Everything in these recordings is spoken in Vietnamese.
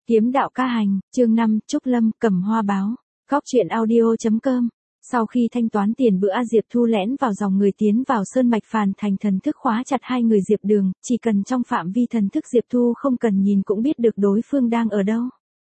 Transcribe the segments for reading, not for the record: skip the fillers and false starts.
Kiếm đạo ca hành, chương 5, Trúc Lâm, cầm hoa báo. Góc truyện audio.com. Sau khi thanh toán tiền bữa, Diệp Thu lẻn vào dòng người tiến vào Sơn Mạch Phàn Thành, thần thức khóa chặt hai người Diệp Đường, chỉ cần trong phạm vi thần thức Diệp Thu không cần nhìn cũng biết được đối phương đang ở đâu.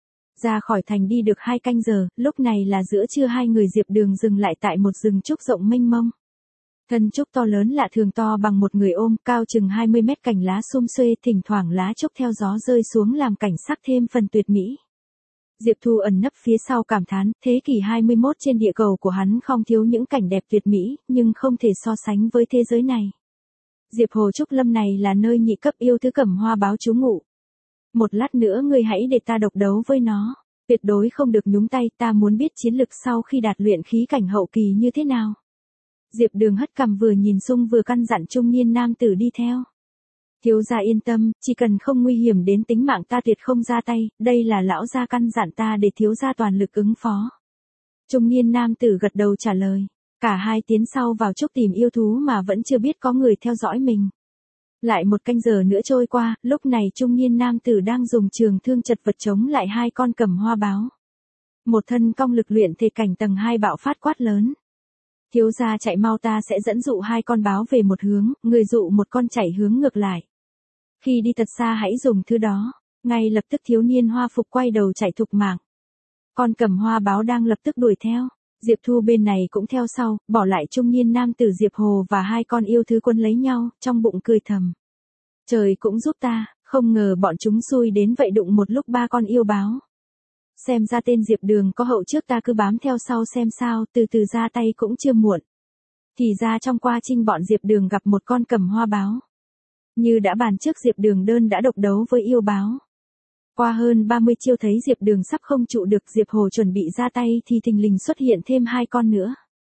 Ra khỏi thành đi được 2 canh giờ, lúc này là giữa trưa, hai người Diệp Đường dừng lại tại một rừng trúc rộng mênh mông. Thân trúc to lớn lạ thường, to bằng một người ôm, cao chừng 20 mét, cành lá sum xuê, thỉnh thoảng lá trúc theo gió rơi xuống làm cảnh sắc thêm phần tuyệt mỹ. Diệp Thu ẩn nấp phía sau cảm thán, thế kỷ 21 trên địa cầu của hắn không thiếu những cảnh đẹp tuyệt mỹ, nhưng không thể so sánh với thế giới này. Diệp Hồ Trúc Lâm này là nơi nhị cấp yêu thứ Cẩm Hoa báo trú ngụ. Một lát nữa ngươi hãy để ta độc đấu với nó, tuyệt đối không được nhúng tay, ta muốn biết chiến lực sau khi đạt luyện khí cảnh hậu kỳ như thế nào. Diệp Đường hất cằm, vừa nhìn xung vừa căn dặn trung niên nam tử đi theo. Thiếu gia yên tâm, chỉ cần không nguy hiểm đến tính mạng ta tuyệt không ra tay, đây là lão gia căn dặn ta để thiếu gia toàn lực ứng phó. Trung niên nam tử gật đầu trả lời. Cả hai tiến sau vào trúc tìm yêu thú mà vẫn chưa biết có người theo dõi mình. Lại 1 canh giờ nữa trôi qua, lúc này trung niên nam tử đang dùng trường thương chật vật chống lại 2 con Cẩm Hoa báo. Một thân công lực luyện thể cảnh tầng 2 bạo phát quát lớn. Thiếu gia chạy mau, ta sẽ dẫn dụ 2 con báo về một hướng, người dụ một con chạy hướng ngược lại. Khi đi thật xa hãy dùng thứ đó. Ngay lập tức thiếu niên hoa phục quay đầu chạy thục mạng. Con Cẩm Hoa báo đang lập tức đuổi theo. Diệp Thu bên này cũng theo sau, bỏ lại trung niên nam tử Diệp Hồ và 2 con yêu thứ quân lấy nhau, trong bụng cười thầm. Trời cũng giúp ta, không ngờ bọn chúng xui đến vậy, đụng một lúc 3 con yêu báo. Xem ra tên Diệp Đường có hậu trước, ta cứ bám theo sau xem sao, từ từ ra tay cũng chưa muộn. Thì ra trong quá trình bọn Diệp Đường gặp một con Cẩm Hoa báo. Như đã bàn trước, Diệp Đường đơn đã độc đấu với yêu báo. Qua hơn 30 chiêu thấy Diệp Đường sắp không trụ được, Diệp Hồ chuẩn bị ra tay thì thình lình xuất hiện thêm 2 con nữa.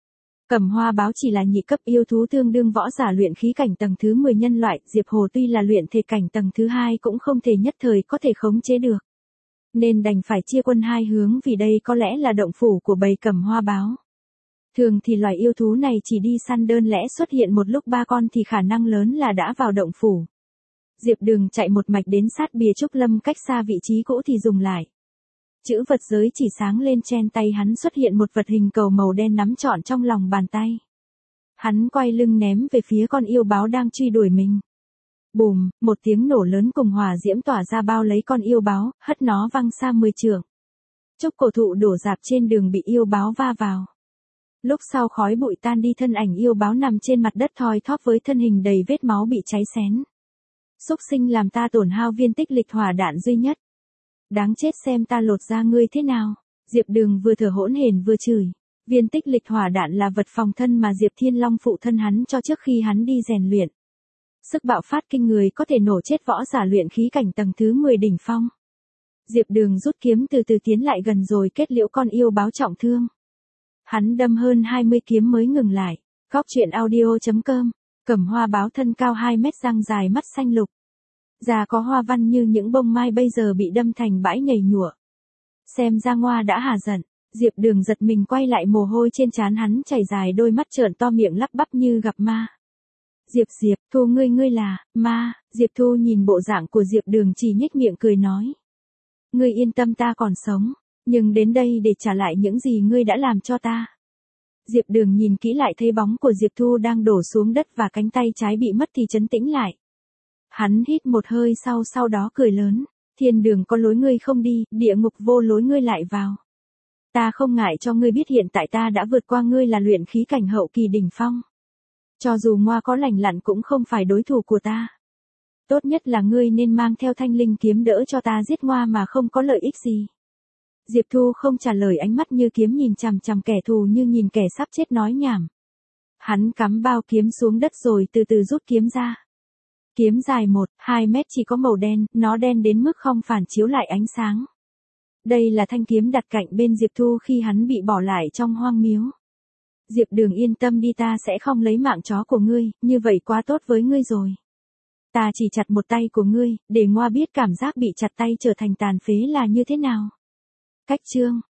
Cẩm Hoa báo chỉ là nhị cấp yêu thú, tương đương võ giả luyện khí cảnh tầng thứ 10 nhân loại, Diệp Hồ tuy là luyện thể cảnh tầng thứ 2 cũng không thể nhất thời có thể khống chế được. Nên đành phải chia quân 2 hướng, vì đây có lẽ là động phủ của bầy Cẩm Hoa báo. Thường thì loài yêu thú này chỉ đi săn, đơn lẽ xuất hiện một lúc 3 con thì khả năng lớn là đã vào động phủ. Diệp Đường chạy một mạch đến sát bìa Trúc Lâm, cách xa vị trí cũ thì dừng lại. Chữ vật giới chỉ sáng lên, trên tay hắn xuất hiện một vật hình cầu màu đen nắm trọn trong lòng bàn tay. Hắn quay lưng ném về phía con yêu báo đang truy đuổi mình. Bùm, một tiếng nổ lớn cùng hỏa diễm tỏa ra bao lấy con yêu báo, hất nó văng xa 10 trượng. Trúc cổ thụ đổ rạp trên đường bị yêu báo va vào. Lúc sau khói bụi tan đi, thân ảnh yêu báo nằm trên mặt đất thoi thóp với thân hình đầy vết máu bị cháy xén. Xúc sinh, làm ta tổn hao viên tích lịch hỏa đạn duy nhất. Đáng chết, xem ta lột da ngươi thế nào. Diệp Đường vừa thở hỗn hển vừa chửi. Viên tích lịch hỏa đạn là vật phòng thân mà Diệp Thiên Long phụ thân hắn cho trước khi hắn đi rèn luyện. Sức bạo phát kinh người, có thể nổ chết võ giả luyện khí cảnh tầng thứ 10 đỉnh phong. Diệp Đường rút kiếm từ từ tiến lại gần rồi kết liễu con yêu báo trọng thương. Hắn đâm hơn 20 kiếm mới ngừng lại. Góc truyện audio.com. Cẩm Hoa báo thân cao 2 mét, răng dài, mắt xanh lục. Da có hoa văn như những bông mai, bây giờ bị đâm thành bãi nhầy nhụa. Xem ra Ngoa đã hả giận. Diệp Đường giật mình quay lại, mồ hôi trên trán hắn chảy dài, đôi mắt trợn to, miệng lắp bắp như gặp ma. Diệp Thu, ngươi là ma. Diệp Thu nhìn bộ dạng của Diệp Đường chỉ nhếch miệng cười nói. Ngươi yên tâm, ta còn sống, nhưng đến đây để trả lại những gì ngươi đã làm cho ta. Diệp Đường nhìn kỹ lại thấy bóng của Diệp Thu đang đổ xuống đất và cánh tay trái bị mất thì trấn tĩnh lại. Hắn hít một hơi sau đó cười lớn. Thiên đường có lối ngươi không đi, địa ngục vô lối ngươi lại vào. Ta không ngại cho ngươi biết hiện tại ta đã vượt qua ngươi, là luyện khí cảnh hậu kỳ đỉnh phong. Cho dù Ngoa có lành lặn cũng không phải đối thủ của ta. Tốt nhất là ngươi nên mang theo thanh linh kiếm đỡ cho ta giết Ngoa mà không có lợi ích gì. Diệp Thu không trả lời, ánh mắt như kiếm nhìn chằm chằm kẻ thù như nhìn kẻ sắp chết nói nhảm. Hắn cắm bao kiếm xuống đất rồi từ từ rút kiếm ra. Kiếm dài 1-2 mét, chỉ có màu đen, nó đen đến mức không phản chiếu lại ánh sáng. Đây là thanh kiếm đặt cạnh bên Diệp Thu khi hắn bị bỏ lại trong hoang miếu. Diệp Đường yên tâm đi, ta sẽ không lấy mạng chó của ngươi, như vậy quá tốt với ngươi rồi. Ta chỉ chặt một tay của ngươi, để Ngoa biết cảm giác bị chặt tay trở thành tàn phế là như thế nào. Cách chương